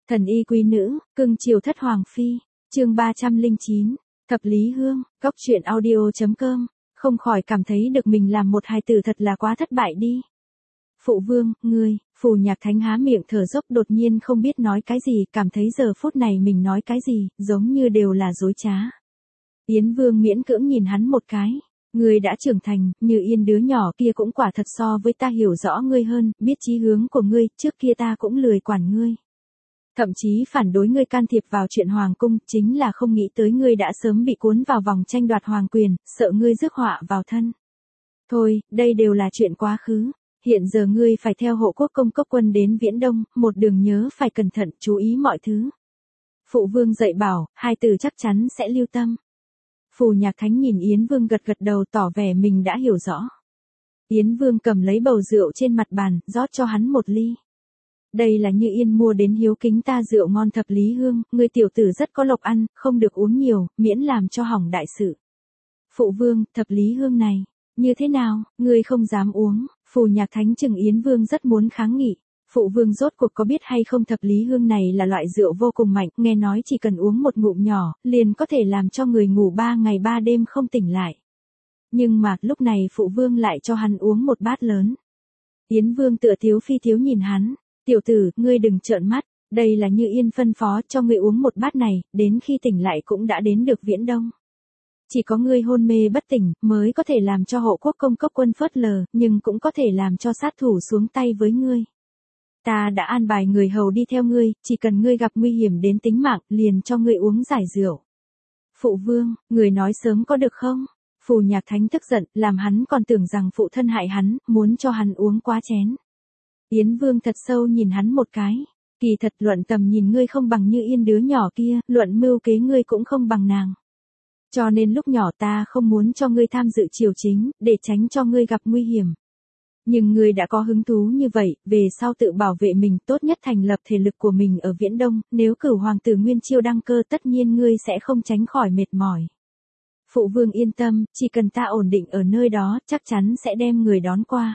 Thần y quý nữ, cưng chiều thất hoàng phi. Chương 309. Thập Lý Hương. Cốc truyện audio.com. Không khỏi cảm thấy được mình làm một hài tử thật là quá thất bại đi. Phụ vương, ngươi. Phù Nhạc Thánh há miệng thở dốc, đột nhiên không biết nói cái gì, cảm thấy giờ phút này mình nói cái gì, giống như đều là dối trá. Yến Vương miễn cưỡng nhìn hắn một cái. Ngươi đã trưởng thành, Như Yên đứa nhỏ kia cũng quả thật so với ta hiểu rõ ngươi hơn, biết chí hướng của ngươi, trước kia ta cũng lười quản ngươi. Thậm chí phản đối ngươi can thiệp vào chuyện hoàng cung, chính là không nghĩ tới ngươi đã sớm bị cuốn vào vòng tranh đoạt hoàng quyền, sợ ngươi rước họa vào thân. Thôi, đây đều là chuyện quá khứ. Hiện giờ ngươi phải theo hộ quốc công cốc quân đến Viễn Đông, một đường nhớ phải cẩn thận, chú ý mọi thứ. Phụ vương dạy bảo, hai từ chắc chắn sẽ lưu tâm. Phù Nhạc Thánh nhìn Yến Vương gật gật đầu, tỏ vẻ mình đã hiểu rõ. Yến Vương cầm lấy bầu rượu trên mặt bàn, rót cho hắn một ly. Đây là Như Yên mua đến hiếu kính ta rượu ngon Thập Lý Hương, ngươi tiểu tử rất có lộc ăn, không được uống nhiều, miễn làm cho hỏng đại sự. Phụ vương, Thập Lý Hương này, như thế nào, ngươi không dám uống. Phù Nhạc Thánh chừng Yến Vương rất muốn kháng nghị. Phụ vương rốt cuộc có biết hay không, Thập Lý Hương này là loại rượu vô cùng mạnh, nghe nói chỉ cần uống một ngụm nhỏ, liền có thể làm cho người ngủ 3 ngày 3 đêm không tỉnh lại. Nhưng mà, lúc này phụ vương lại cho hắn uống một bát lớn. Yến Vương tựa thiếu phi thiếu nhìn hắn. Tiểu tử, ngươi đừng trợn mắt, đây là Như Yên phân phó cho ngươi uống một bát này, đến khi tỉnh lại cũng đã đến được Viễn Đông. Chỉ có ngươi hôn mê bất tỉnh, mới có thể làm cho hộ quốc công cốc quân phớt lờ, nhưng cũng có thể làm cho sát thủ xuống tay với ngươi. Ta đã an bài người hầu đi theo ngươi, chỉ cần ngươi gặp nguy hiểm đến tính mạng, liền cho ngươi uống giải rượu. Phụ vương, người nói sớm có được không? Phù Nhạc Thánh tức giận, làm hắn còn tưởng rằng phụ thân hại hắn, muốn cho hắn uống quá chén. Yến Vương thật sâu nhìn hắn một cái. Kỳ thật luận tầm nhìn ngươi không bằng Như Yên đứa nhỏ kia, luận mưu kế ngươi cũng không bằng nàng. Cho nên lúc nhỏ ta không muốn cho ngươi tham dự triều chính, để tránh cho ngươi gặp nguy hiểm. Nhưng ngươi đã có hứng thú như vậy, về sau tự bảo vệ mình, tốt nhất thành lập thể lực của mình ở Viễn Đông, nếu cửu hoàng tử Nguyên Chiêu đăng cơ tất nhiên ngươi sẽ không tránh khỏi mệt mỏi. Phụ vương yên tâm, chỉ cần ta ổn định ở nơi đó, chắc chắn sẽ đem người đón qua.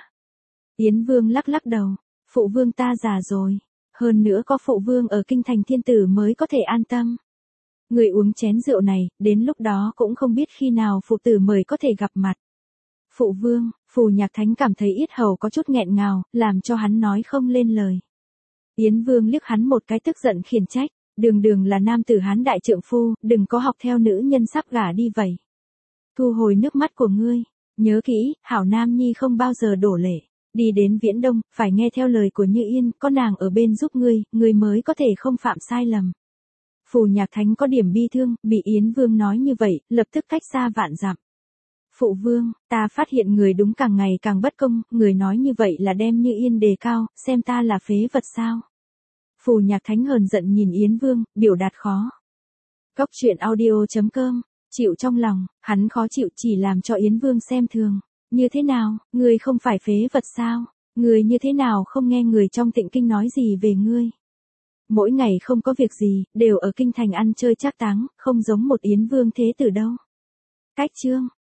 Yến Vương lắc lắc đầu. Phụ vương ta già rồi, hơn nữa có phụ vương ở kinh thành thiên tử mới có thể an tâm. Người uống chén rượu này, đến lúc đó cũng không biết khi nào phụ tử mời có thể gặp mặt. Phụ vương, Phù Nhạc Thánh cảm thấy yết hầu có chút nghẹn ngào, làm cho hắn nói không lên lời. Yến Vương liếc hắn một cái tức giận khiển trách, đường là nam tử Hán đại trượng phu, đừng có học theo nữ nhân sắp gả đi vậy. Thu hồi nước mắt của ngươi, nhớ kỹ, hảo nam nhi không bao giờ đổ lệ. Đi đến Viễn Đông, phải nghe theo lời của Như Yên, có nàng ở bên giúp ngươi mới có thể không phạm sai lầm. Phù Nhạc Thánh có điểm bi thương, bị Yến Vương nói như vậy, lập tức cách xa vạn dặm. Phụ vương, ta phát hiện người đúng càng ngày càng bất công, người nói như vậy là đem Như Yên đề cao, xem ta là phế vật sao. Phù Nhạc Thánh hờn giận nhìn Yến Vương, biểu đạt khó. Cốc truyện audio.com, chịu trong lòng, hắn khó chịu chỉ làm cho Yến Vương xem thường. Như thế nào, ngươi không phải phế vật sao? Ngươi như thế nào không nghe người trong Tịnh Kinh nói gì về ngươi? Mỗi ngày không có việc gì, đều ở kinh thành ăn chơi trác táng, không giống một Yến Vương thế tử đâu. Cách chương.